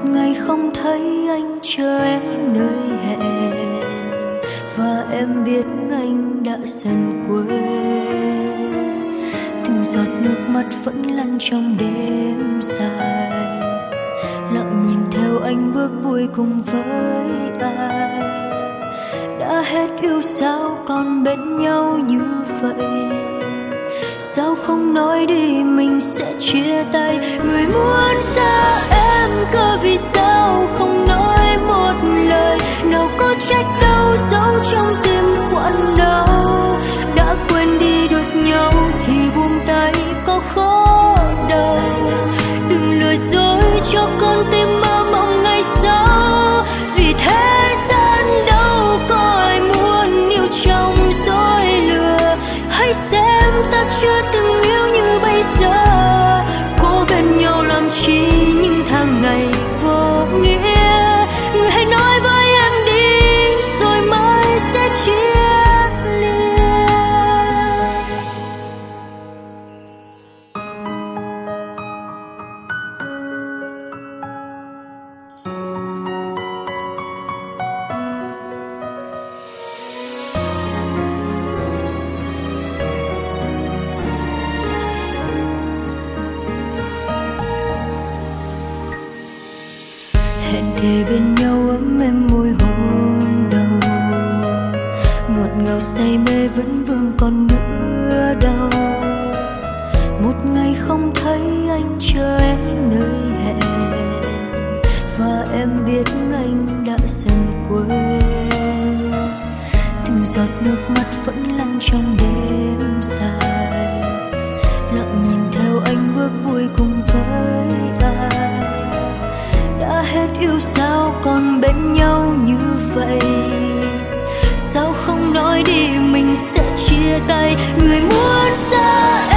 ngày không thấy anh chờ em nơi hẹn, và em biết anh đã dần quên. Từng giọt nước mắt vẫn lăn trong đêm dài, lặng nhìn theo anh bước vui cùng với ai. Đã hết yêu sao còn bên nhau như vậy, sao không nói đi mình sẽ chia tay. Người muốn xa em cơ vì sao không nói một lời, nào có trách đâu giấu trong tim quặn đau. Đã quên đi được nhau thì buông tay có khó đâu. Đừng lừa dối cho con tim mơ mộng ngày sau, vì thế gian đâu có ai muốn yêu trong dối lừa. Hãy xem ta chưa từng yêu như bây giờ, cố bên nhau làm chi những tháng ngày vô nghĩa. Người hãy nói với em đi rồi mai sẽ chia ly. Hẹn thề bên nhau ấm êm môi hôn đầu, ngọt ngào say mê vẫn vương còn nữa đâu. Một ngày không thấy anh chờ em nơi hẹn, và em biết anh đã dần quên. Từng giọt nước mắt vẫn lăn trong đêm dài, lặng nhìn theo anh bước vui cùng với ai. Đã hết yêu sao còn bên nhau như vậy, sao không nói đi mình sẽ chia tay. Người muốn xa